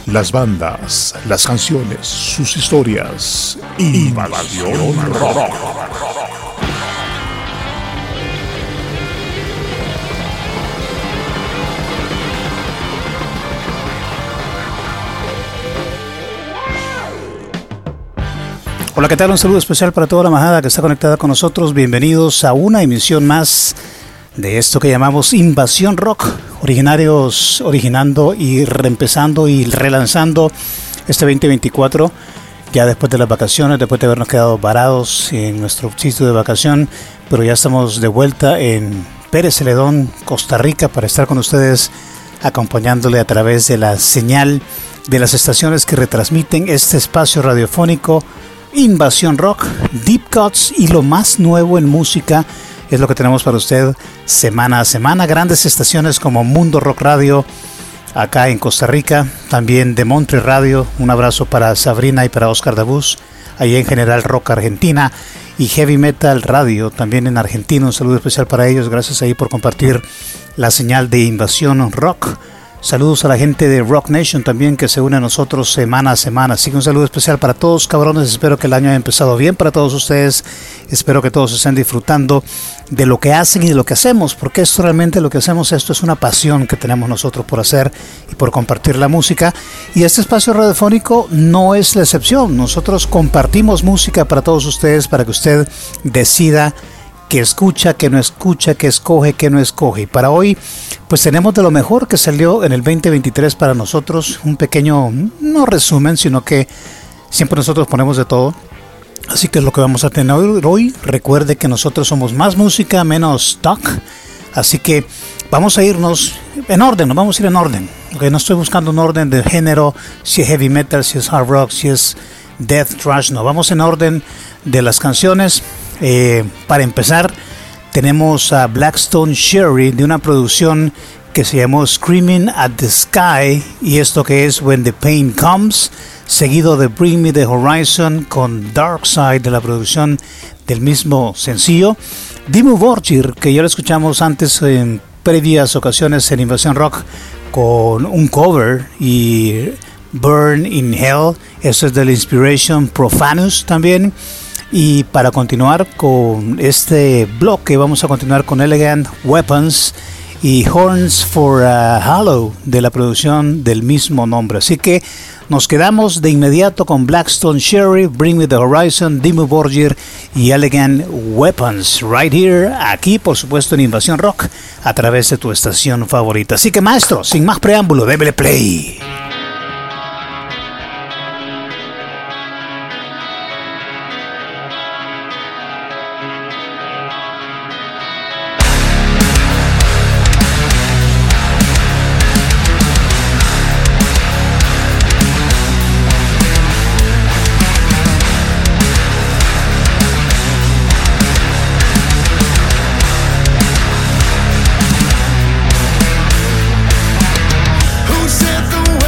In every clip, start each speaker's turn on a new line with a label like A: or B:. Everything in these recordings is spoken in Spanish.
A: las bandas, las canciones, sus historias. Invasión Rock.
B: Hola, ¿qué tal? Un saludo especial para toda la majada que está conectada con nosotros. Bienvenidos a una emisión más de esto que llamamos Invasión Rock. Originando y reempezando y relanzando este 2024. Ya después de las vacaciones, después de habernos quedado varados en nuestro sitio de vacación. Pero ya estamos de vuelta en Pérez Celedón, Costa Rica, para estar con ustedes, acompañándole a través de la señal de las estaciones que retransmiten este espacio radiofónico Invasión Rock, Deep Cuts y lo más nuevo en música es lo que tenemos para usted semana a semana. Grandes estaciones como Mundo Rock Radio acá en Costa Rica, también de Montre Radio. Un abrazo para Sabrina y para Oscar Dabuz, ahí en General Rock Argentina, y Heavy Metal Radio también en Argentina. Un saludo especial para ellos, gracias ahí por compartir la señal de Invasión Rock. Saludos a la gente de Rock Nation también, que se une a nosotros semana a semana. Así que un saludo especial para todos, cabrones. Espero que el año haya empezado bien para todos ustedes. Espero que todos estén disfrutando de lo que hacen y de lo que hacemos, porque esto realmente lo que hacemos, esto es una pasión que tenemos nosotros por hacer y por compartir la música. Y este espacio radiofónico no es la excepción. Nosotros compartimos música para todos ustedes, para que usted decida que escucha, que no escucha, que escoge, que no escoge. Y para hoy, pues tenemos de lo mejor que salió en el 2023 para nosotros. Un pequeño, no resumen, sino que siempre nosotros ponemos de todo. Así que es lo que vamos a tener hoy. Recuerde que nosotros somos más música, menos talk. Así que vamos a irnos en orden, nos vamos a ir en orden. Okay, no estoy buscando un orden de género, si es heavy metal, si es hard rock, si es death thrash. No, vamos en orden de las canciones. Para empezar, tenemos a Blackstone Sherry de una producción que se llamó Screaming at the Sky, y esto que es When the Pain Comes, seguido de Bring Me the Horizon con Dark Side de la producción del mismo sencillo. Dimmu Borgir, que ya lo escuchamos antes en previas ocasiones en Invasión Rock con un cover, y Burn in Hell, eso es de la Inspiration Profanus también. Y para continuar con este bloque, vamos a continuar con Elegant Weapons y Horns for Hollow de la producción del mismo nombre. Así que nos quedamos de inmediato con Blackstone Sherry, Bring Me the Horizon, Dimmu Borgir y Elegant Weapons, right here, aquí por supuesto en Invasión Rock, a través de tu estación favorita. Así que, maestro, sin más preámbulo, débele play.
C: Who said the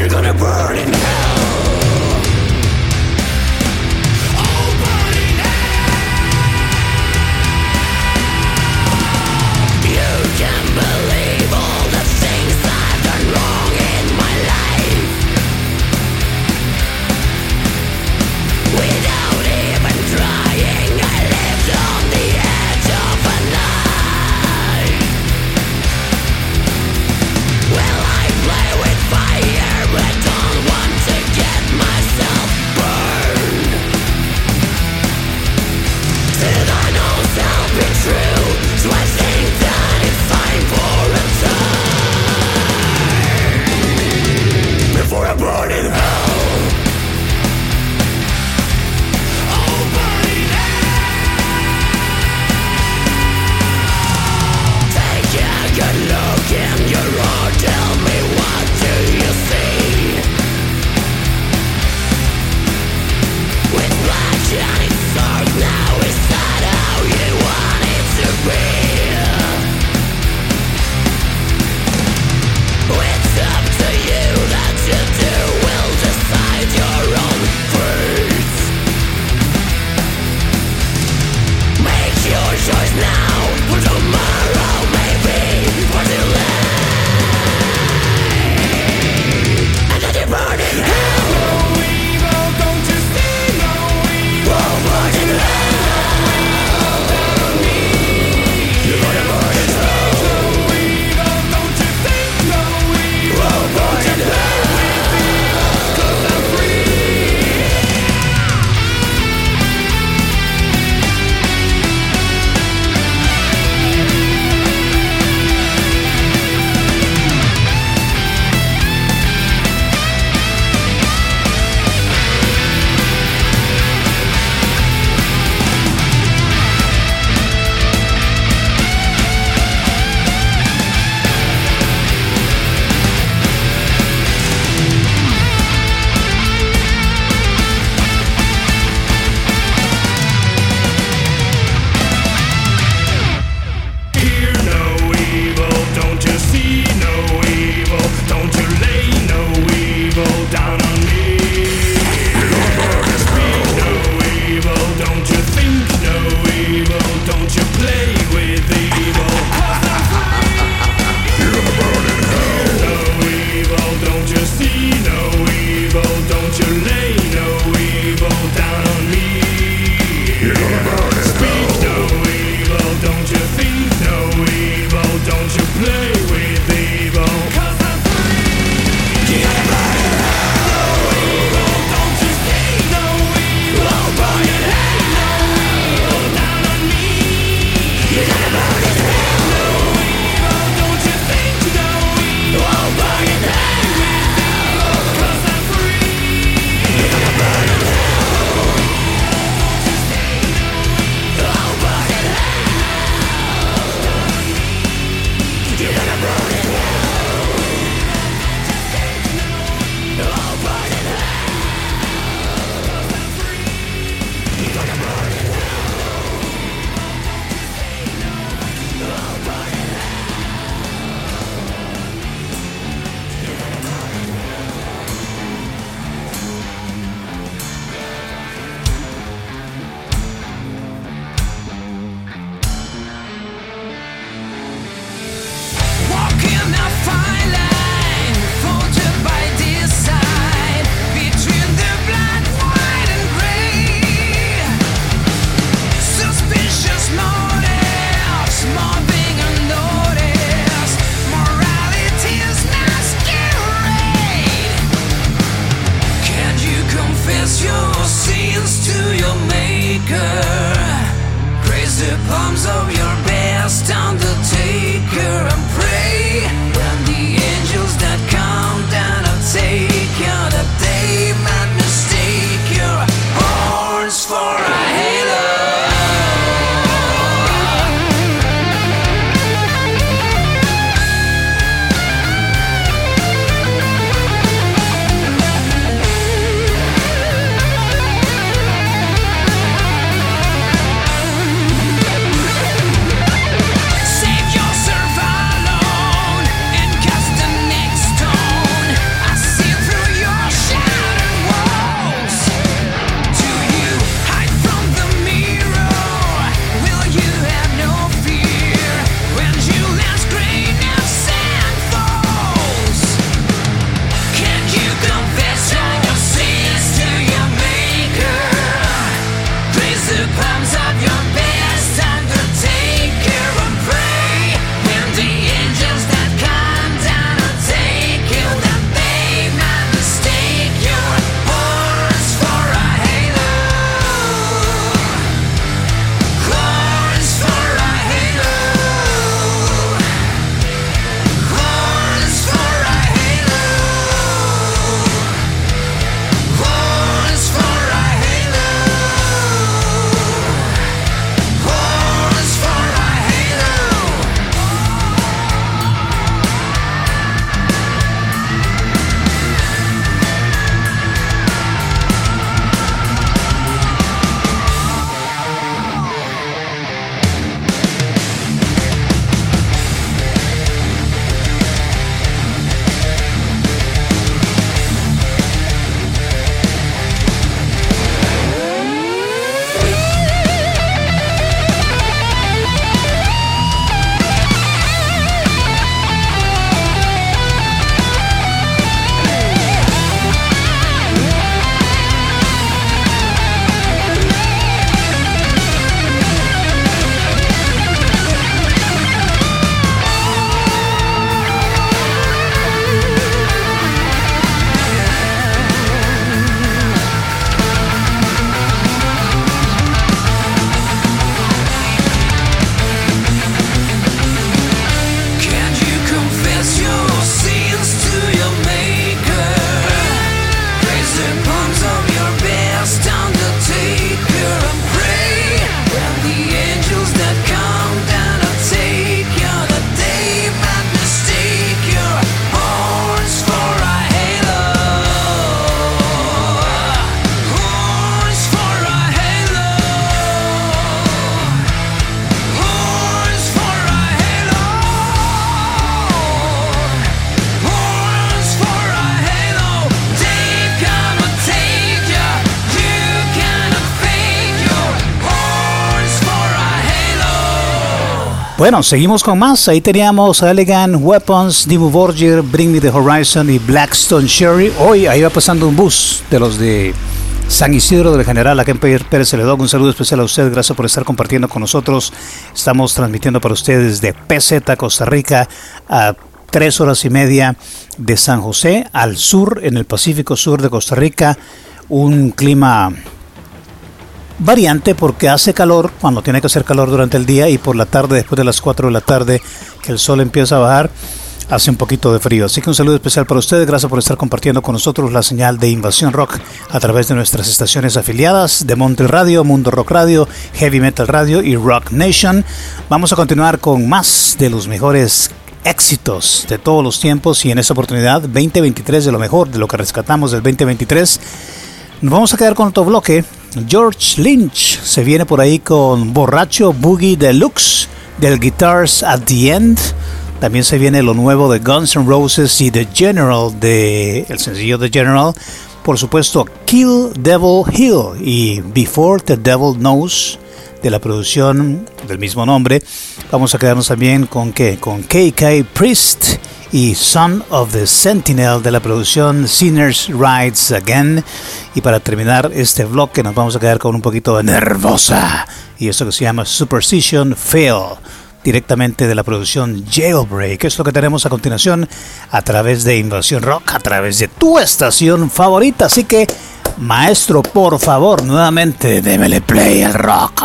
C: palms of your best undertaker and pray when the angel
B: Bueno, seguimos con más. Ahí teníamos a Elegant Weapons, Dimmu Borgir, Bring Me the Horizon y Blackstone Cherry. Hoy ahí va pasando un bus de los de San Isidro del General, acá en Pérez Celedón. Un saludo especial a usted, gracias por estar compartiendo con nosotros. Estamos transmitiendo para ustedes de PZ, Costa Rica, a 3 horas y media de San José, al sur, en el Pacífico Sur de Costa Rica. Un clima variante porque hace calor cuando tiene que hacer calor durante el día, y por la tarde, después de las 4 de la tarde, que el sol empieza a bajar, hace un poquito de frío. Así que un saludo especial para ustedes, gracias por estar compartiendo con nosotros la señal de Invasión Rock a través de nuestras estaciones afiliadas de Monte Radio, Mundo Rock Radio, Heavy Metal Radio y Rock Nation. Vamos a continuar con más de los mejores éxitos de todos los tiempos, y en esta oportunidad 2023, de lo mejor, de lo que rescatamos del 2023. Nos vamos a quedar con otro bloque. George Lynch se viene por ahí con Borracho Boogie Deluxe del Guitars at the End. También se viene lo nuevo de Guns N' Roses y The General, el sencillo The General. Por supuesto, Kill Devil Hill y Before the Devil Knows, de la producción del mismo nombre. Vamos a quedarnos también con KK Priest y Son of the Sentinel, de la producción Sinners Rides Again. Y para terminar este bloque nos vamos a quedar con un poquito de Nervosa y esto que se llama Superstition Fail, directamente de la producción Jailbreak. Es lo que tenemos a continuación a través de Invasión Rock, a través de tu estación favorita. Así que, maestro, por favor, nuevamente démele play al rock.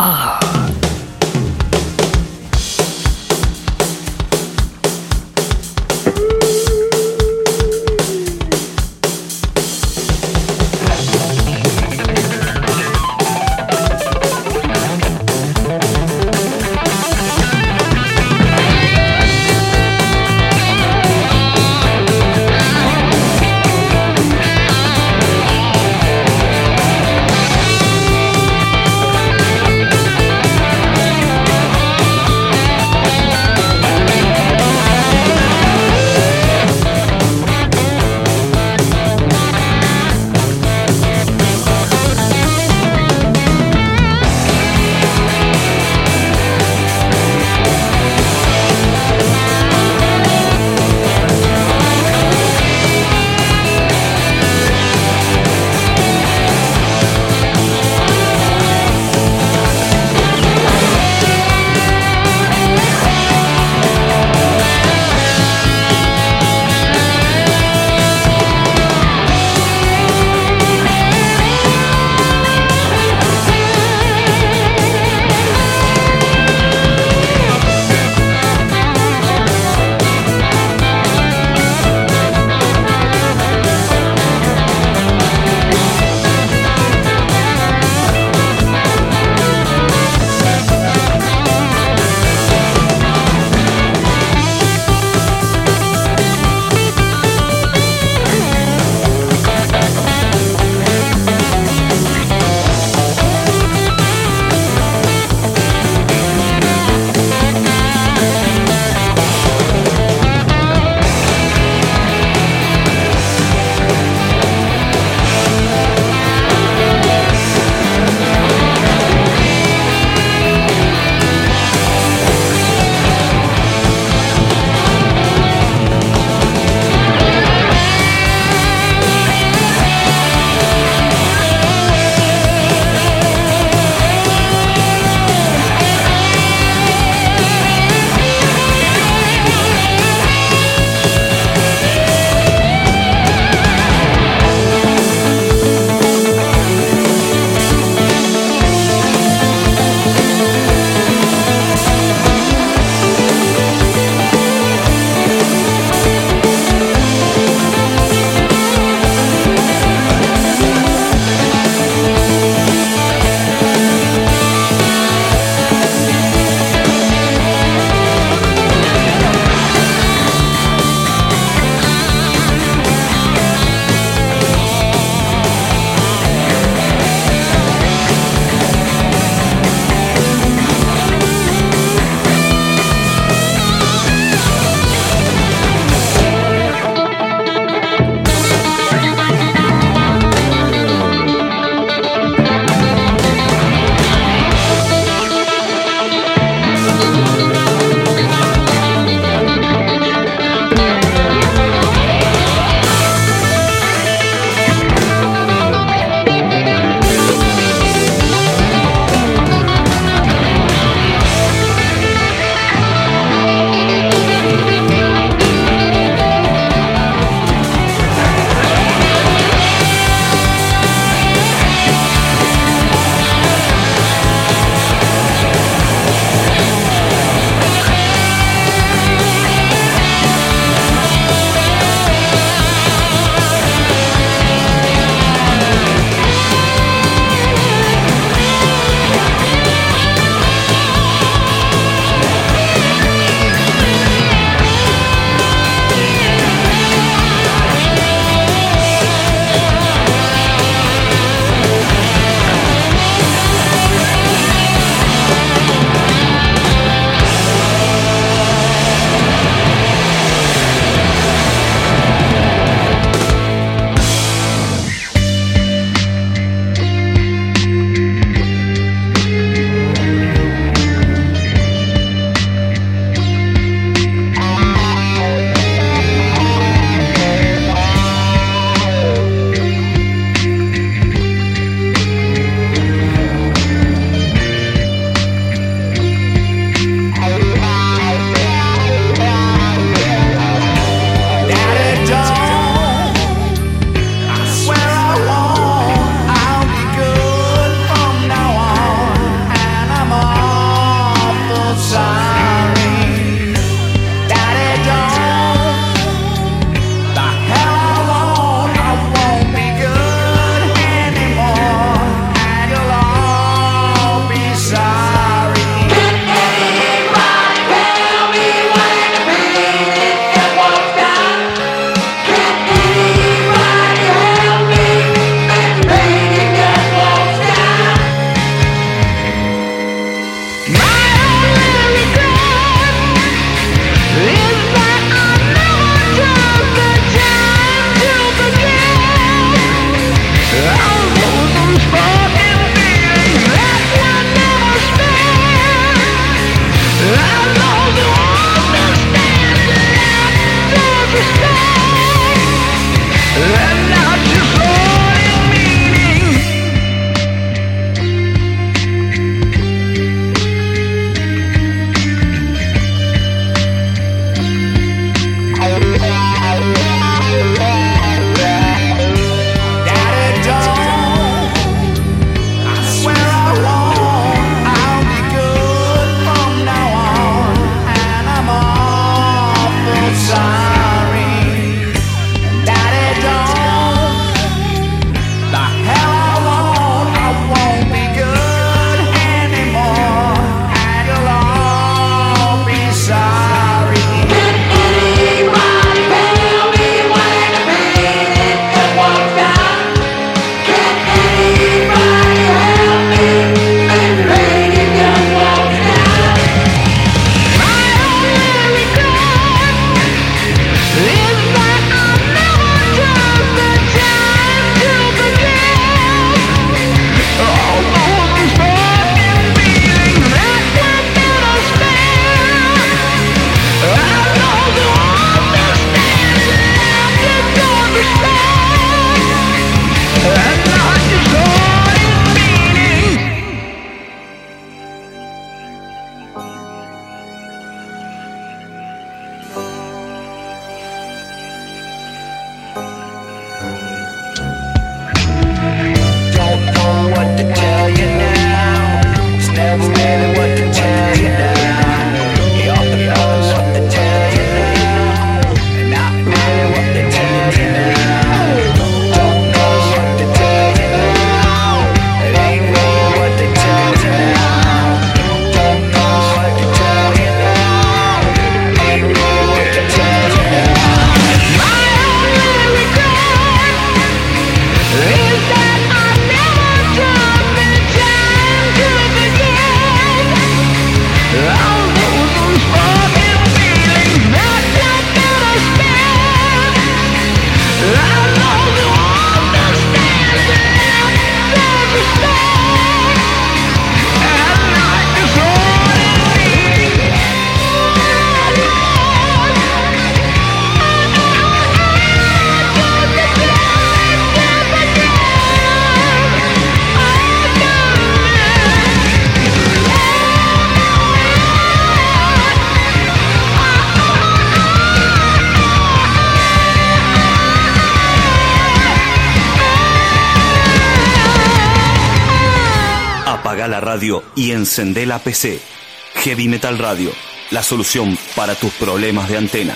C: a la radio y encendé la PC. Heavy Metal Radio, la solución para tus problemas de antena.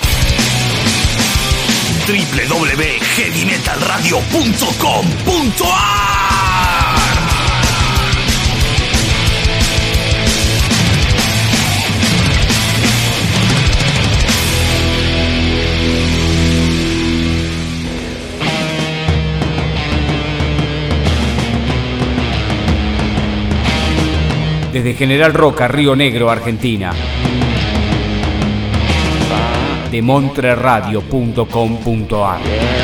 C: www.heavymetalradio.com.ar.
D: Desde General Roca, Río Negro, Argentina. De montreradio.com.ar.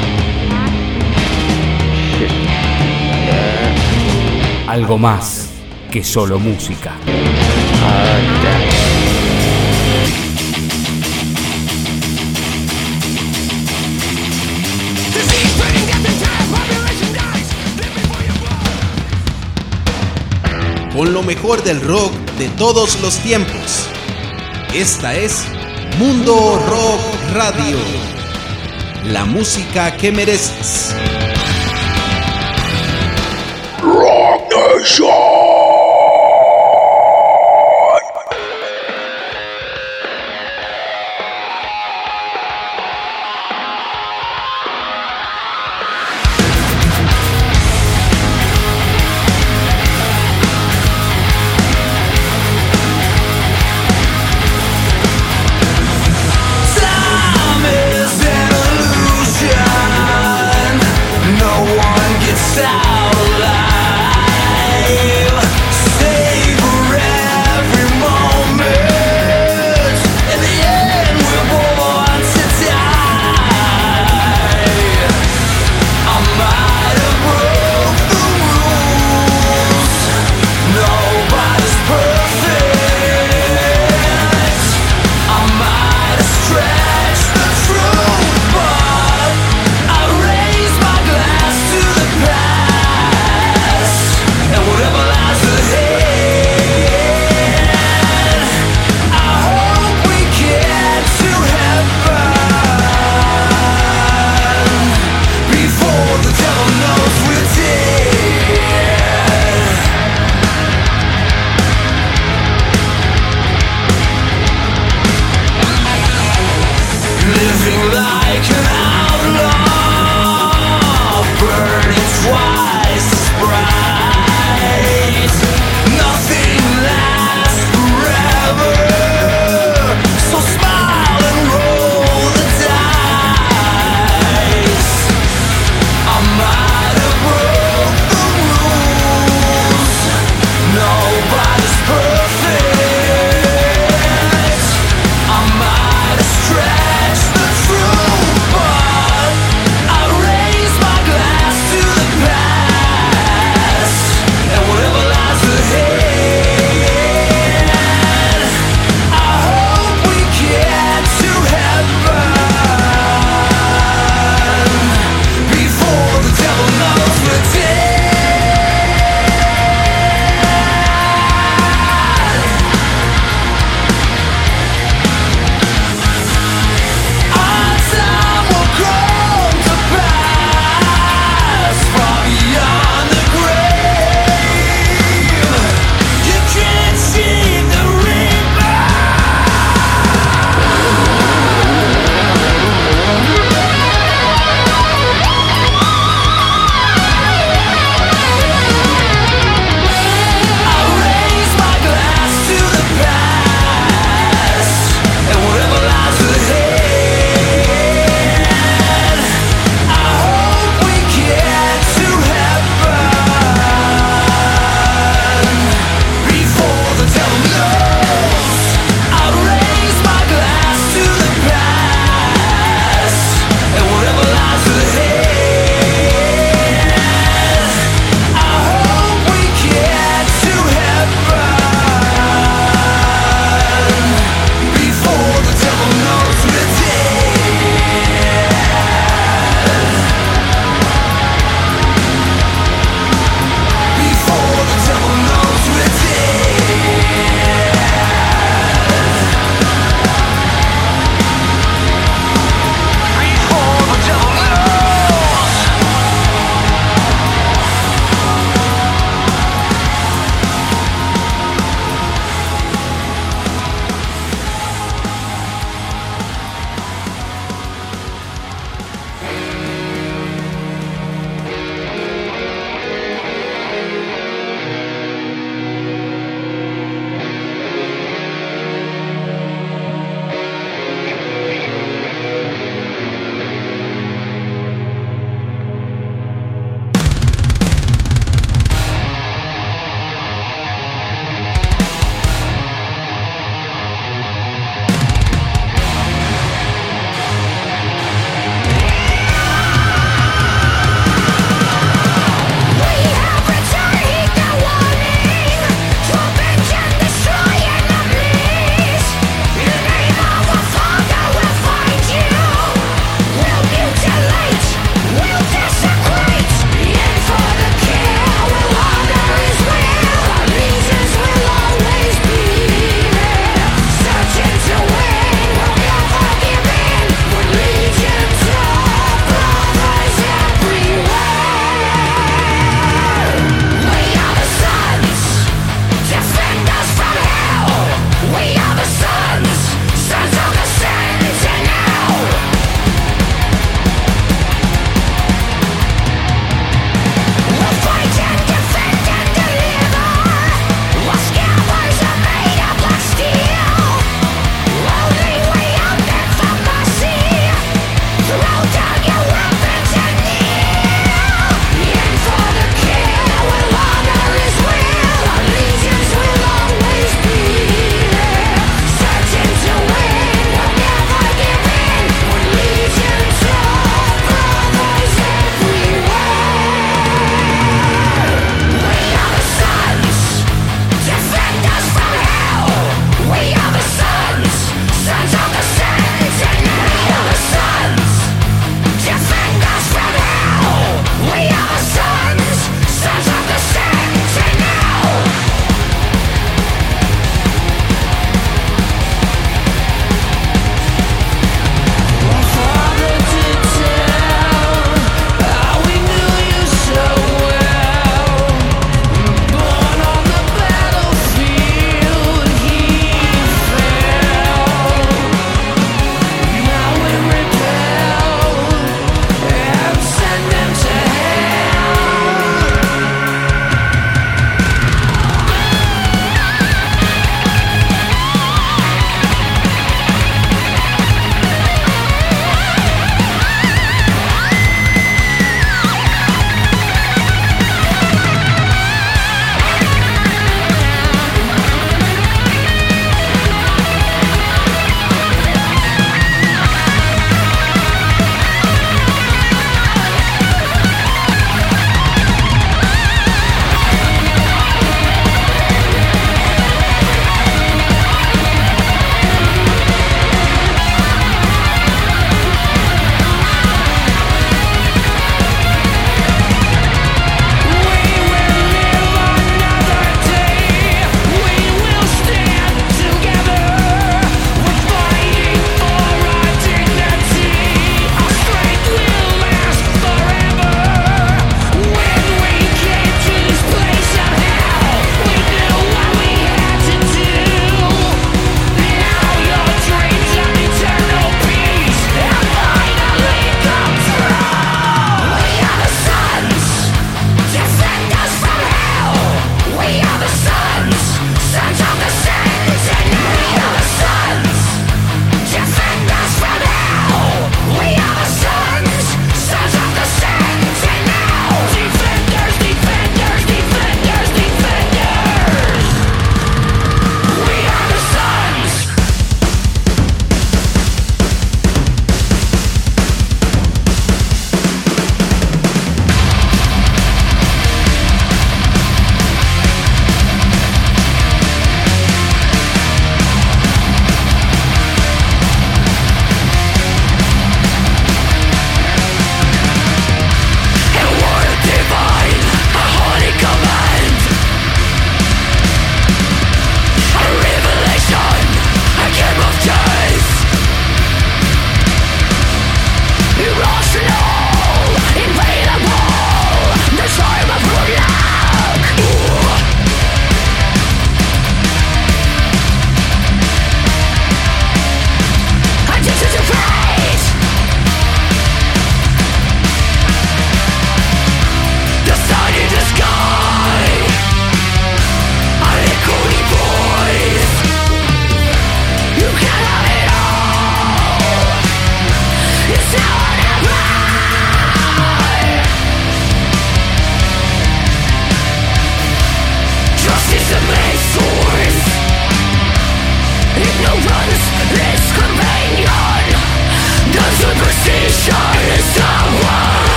D: Algo más que solo música.
E: Con lo mejor del rock de todos los tiempos. Esta es Mundo Rock Radio. La música que mereces.
A: Rock Nation.
F: No one gets out alive.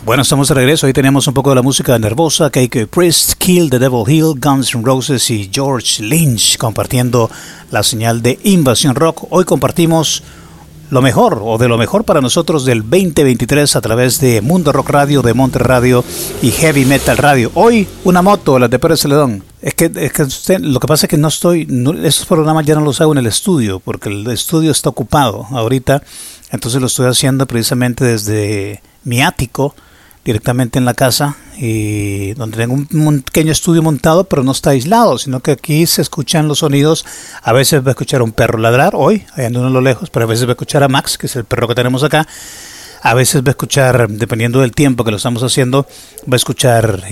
B: Bueno, estamos de regreso. Ahí tenemos un poco de la música nervosa. KK Priest, Kill the Devil Hill, Guns N' Roses y George Lynch compartiendo la señal de Invasión Rock. Hoy compartimos lo mejor o de lo mejor para nosotros del 2023 a través de Mundo Rock Radio, de Monte Radio y Heavy Metal Radio. Hoy una moto, la de Pérez Celedón. Es que lo que pasa es que esos programas ya no los hago en el estudio porque el estudio está ocupado ahorita. Entonces lo estoy haciendo precisamente desde mi ático, directamente en la casa, y donde tengo un pequeño estudio montado, pero no está aislado, sino que aquí se escuchan los sonidos. A veces va a escuchar un perro ladrar, hoy, allá ando uno a lo lejos, pero a veces va a escuchar a Max, que es el perro que tenemos acá. A veces va a escuchar, dependiendo del tiempo que lo estamos haciendo, va a escuchar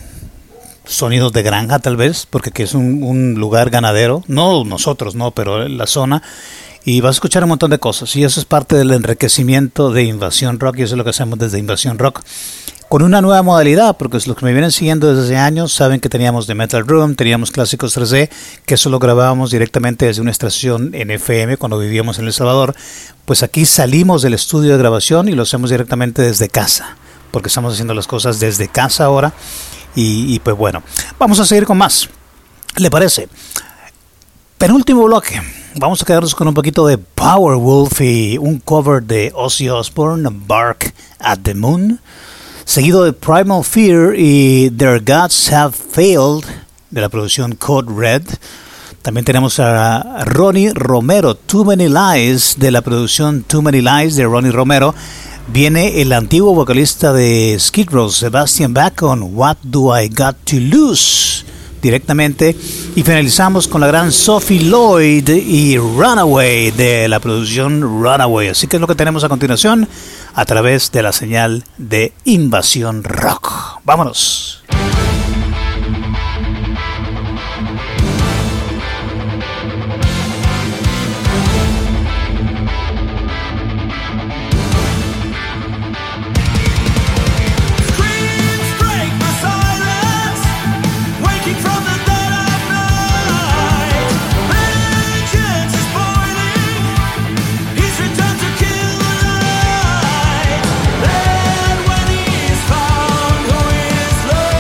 B: sonidos de granja tal vez, porque aquí es un lugar ganadero, no nosotros, no, pero la zona. Y vas a escuchar un montón de cosas, y eso es parte del enriquecimiento de Invasión Rock, y eso es lo que hacemos desde Invasión Rock, con una nueva modalidad, porque los que me vienen siguiendo desde hace años saben que teníamos The Metal Room, teníamos Clásicos 3D, que eso lo grabábamos directamente desde una estación en FM cuando vivíamos en El Salvador. Pues aquí salimos del estudio de grabación y lo hacemos directamente desde casa, porque estamos haciendo las cosas desde casa ahora, y pues bueno, vamos a seguir con más, ¿le parece? Penúltimo bloque. Vamos a quedarnos con un poquito de Powerwolf y un cover de Ozzy Osbourne, Bark at the Moon, seguido de Primal Fear y Their Gods Have Failed, de la producción Code Red. También tenemos a Ronnie Romero, Too Many Lies, de la producción Too Many Lies de Ronnie Romero. Viene el antiguo vocalista de Skid Row, Sebastian Bach, con What Do I Got to Lose, directamente, y finalizamos con la gran Sophie Lloyd y Runaway, de la producción Runaway. Así que es lo que tenemos a continuación a través de la señal de Invasión Rock. ¡Vámonos!
F: When he's found, who is love?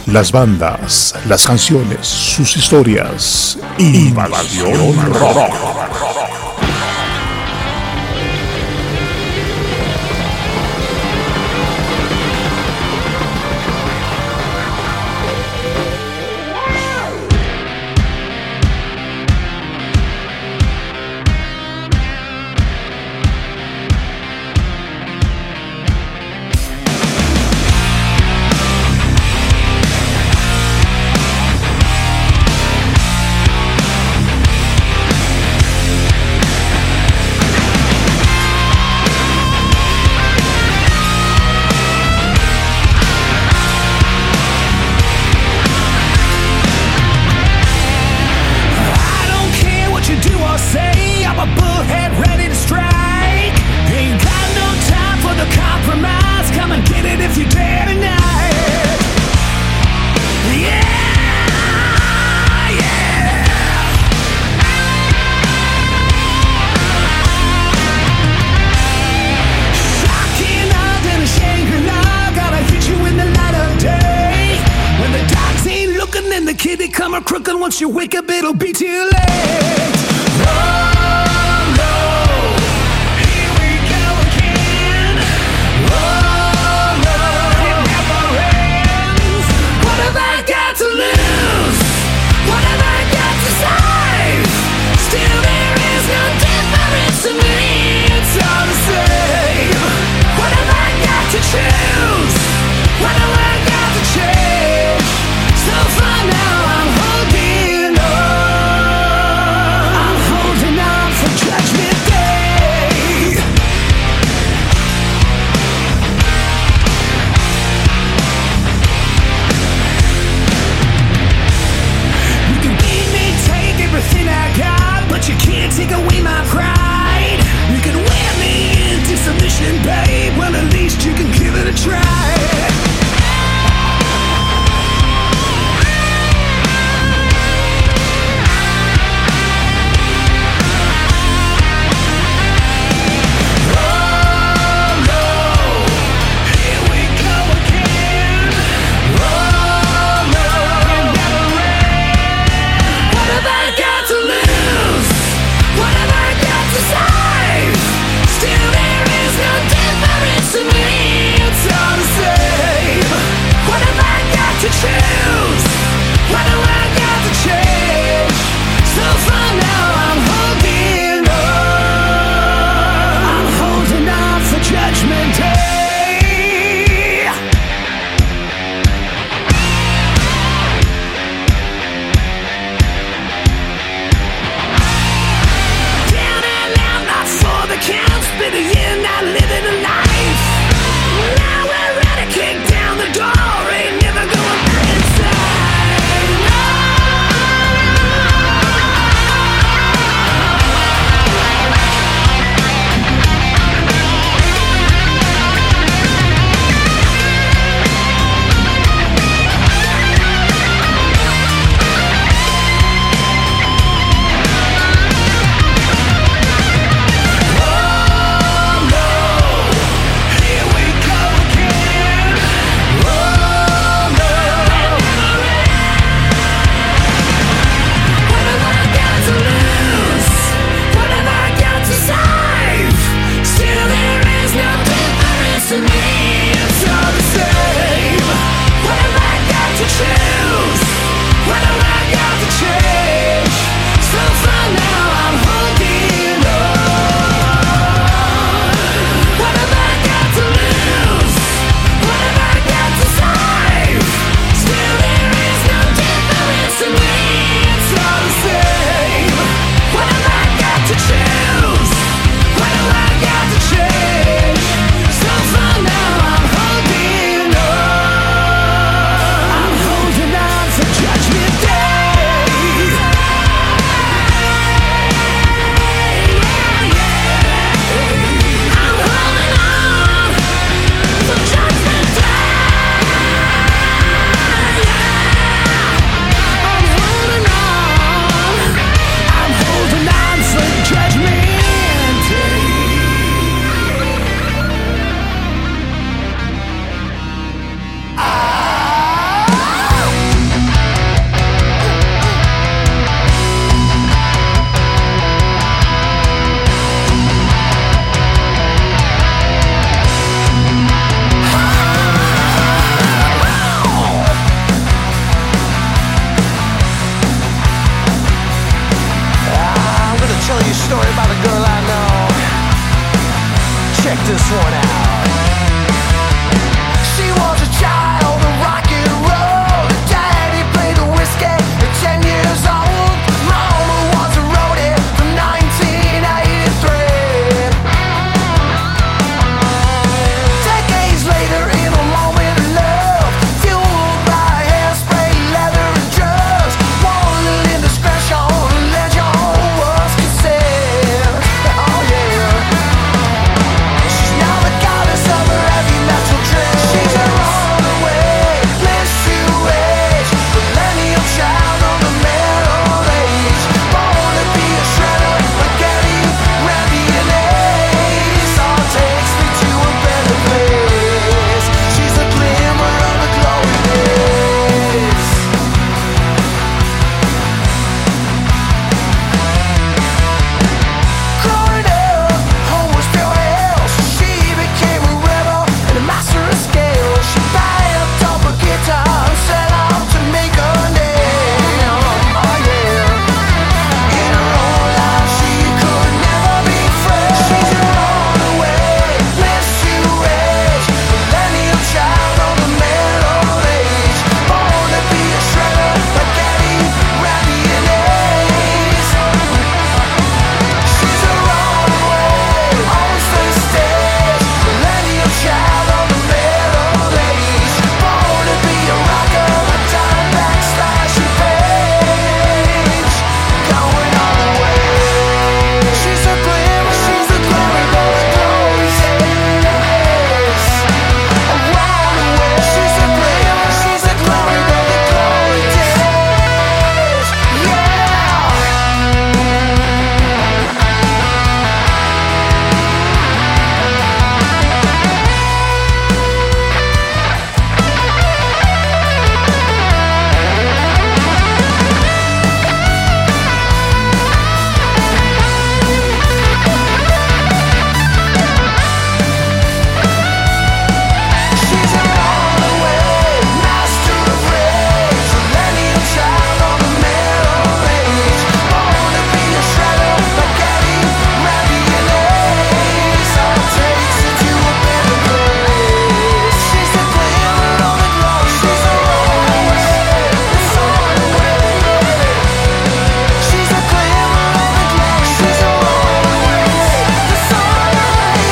A: las bandas, las canciones, sus historias. Invasión Rock.
F: Once you wake up, it'll be too late. Oh no, here we go again. Oh no, it never ends. What have I got to lose? What have I got to save? Still there is no difference to me. It's all the same. What have I got to choose? What have I got to change? So far now I'm holding on. lights went out. She was a child of rock and roll. Daddy played the whiskey at 10 years old. Mama was a roadie from 1983. Decades later, in a moment of love, fueled by hairspray, leather, and drugs, one little indiscretion, legend was conceived. Oh yeah. She's now the goddess of her heavy metal trip. She's a runaway, bliss new age, millennium child of the middle age, born to be a shredder, spaghetti, Randy and Ace. All takes me to a better place. She's a glimmer of the glory days. Growing up, home was pure hell, so she became a rebel and a master of scale. She backed up a guitar and set out to make a name. Oh yeah. In her own life, she could never be free. She's a runaway, bliss new age, millennium child of the middle age, born to be a shredder, spaghetti, Randy and Ace. She's a runaway, owns the stage, millennium child of the middle age, born to be a rocker, a time backslash and page, going all the way. She's a glimmer of the glory days. A runaway, she's a glimmer, she's a glory of the glory days. Yeah. She's a runaway, master of rage, millennium child of the middle age, born to be a shredder, spaghetti, Randy and Ace. All takes her to a better place. She's a glimmer of the glory. She's a runaway, it's on the way. She's a glimmer of the glory. She's a runaway, it's on the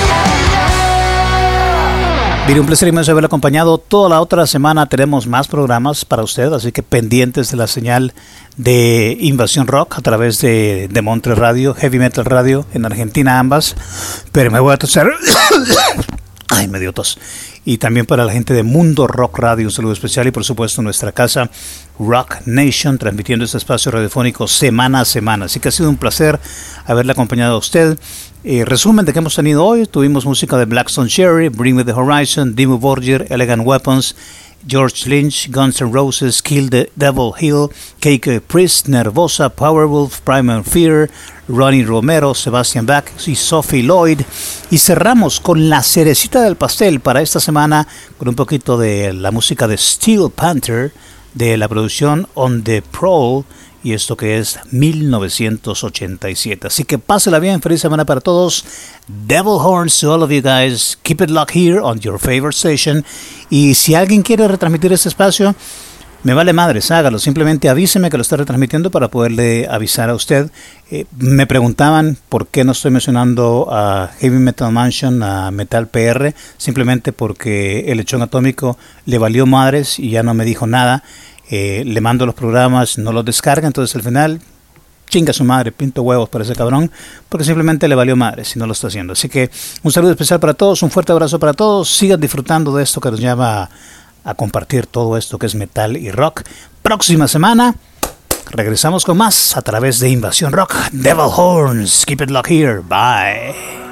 F: way.
B: Mire, un placer inmenso haberlo acompañado. Toda la otra semana tenemos más programas para usted, así que pendientes de la señal de Invasión Rock a través de Montre Radio, Heavy Metal Radio, en Argentina ambas. Pero me voy a toser. Ay, me dio tos. Y también para la gente de Mundo Rock Radio, un saludo especial. Y por supuesto nuestra casa Rock Nation, transmitiendo este espacio radiofónico semana a semana. Así que ha sido un placer haberle acompañado a usted. Resumen de que hemos tenido hoy: tuvimos música de Blackstone Cherry, Bring Me the Horizon, Dimmu Borgir, Elegant Weapons, George Lynch, Guns N' Roses, Kill the Devil Hill, KK Priest, Nervosa, Powerwolf, Primal Fear, Ronnie Romero, Sebastian Bach y Sophie Lloyd. Y cerramos con la cerecita del pastel para esta semana con un poquito de la música de Steel Panther, de la producción On the Prowl, y esto que es 1987. Así que pásela bien, feliz semana para todos. Devil Horns to all of you guys. Keep it locked here on your favorite station. Y si alguien quiere retransmitir este espacio, me vale madres, hágalo. Simplemente avíseme que lo está retransmitiendo para poderle avisar a usted. Me preguntaban por qué no estoy mencionando a Heavy Metal Mansion, a Metal PR, simplemente porque el Lechón Atómico le valió madres y ya no me dijo nada. Le mando los programas, no los descarga, entonces al final chinga su madre, pinto huevos para ese cabrón, porque simplemente le valió madre si no lo está haciendo. Así que un saludo especial para todos, un fuerte abrazo para todos. Sigan disfrutando de esto que nos lleva a compartir todo esto que es metal y rock. Próxima semana regresamos con más a través de Invasión Rock. Devil Horns, keep it locked here, bye.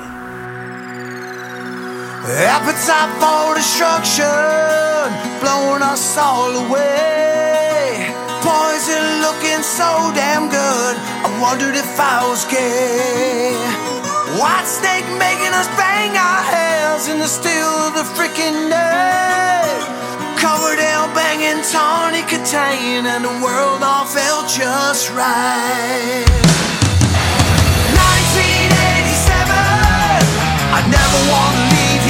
F: Appetite for destruction, blowing us all away. Poison looking so damn good, I wondered if I was gay. White snake making us bang our heads in the still of the freaking night. Covered in banging tawny Catane, and the world all felt just right. 1987, I never want to leave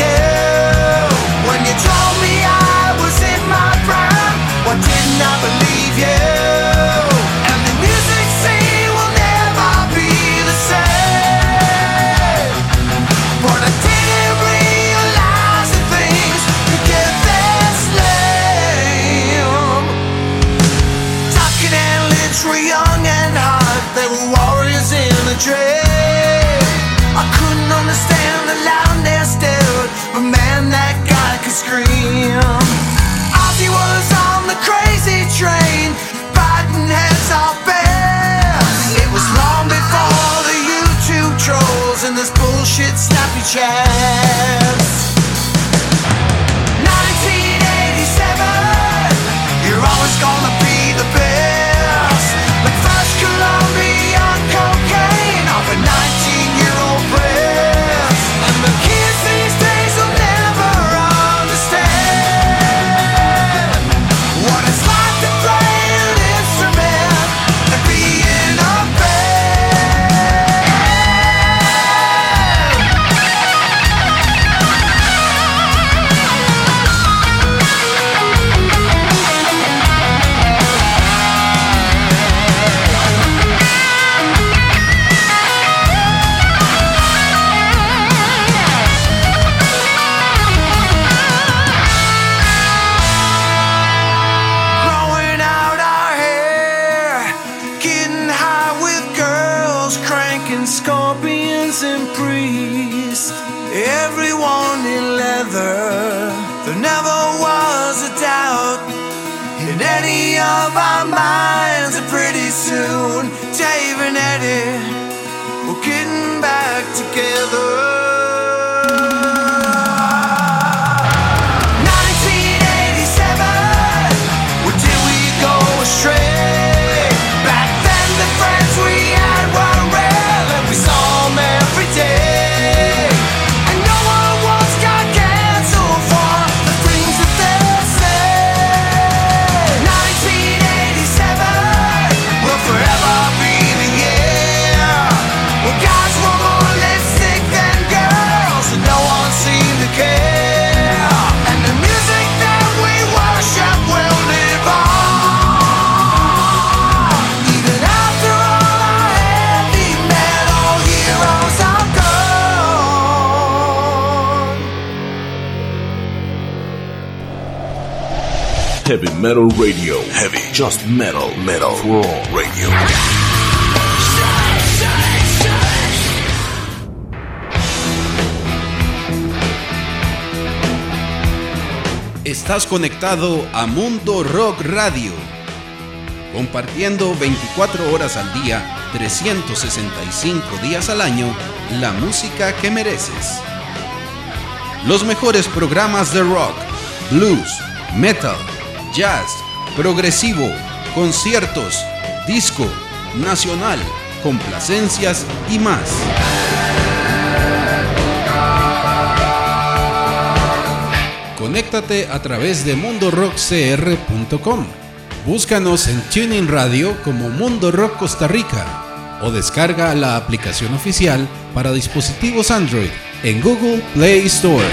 F: was on the crazy train, biting heads off bears. It was long before the YouTube trolls and this bullshit snappy chats. 1987, you're always gonna be the best. Like first Colombian cocaine off a 19-year-old breast. And the kids these days will never understand what it's like to play an instrument and be in a growing out our hair, getting high with girls, cranking scorpions and priests. Everyone in leather, there never was a doubt in any of our minds. And pretty soon, Dave and Eddie were getting back together. 1987, where did we go astray? Back then the friends we had were rare, and we saw them every day. And no one once got canceled for the things that they said. 1987 will forever be the year where guys were more lipstick than girls, and no one seemed to care. And the music that we worship will live on, even after all our heavy metal heroes are gone.
A: Heavy Metal Radio. Heavy. Just metal. Metal. For all radio.
E: Estás conectado a Mundo Rock Radio, compartiendo 24 horas al día, 365 días al año, la música que mereces. Los mejores programas de rock, blues, metal, jazz, progresivo, conciertos, disco, nacional, complacencias y más. Conéctate a través de mundorockcr.com. Búscanos en TuneIn Radio como Mundo Rock Costa Rica o descarga la aplicación oficial para dispositivos Android en Google Play Store.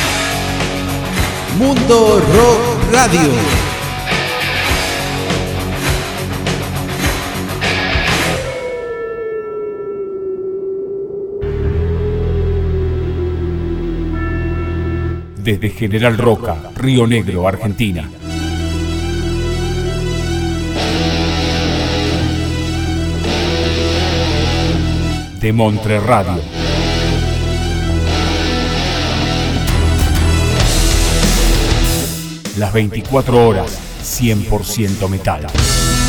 E: Mundo Rock Radio.
D: Desde General Roca, Río Negro, Argentina. De Montre Radio. Las 24 horas, 100% metal.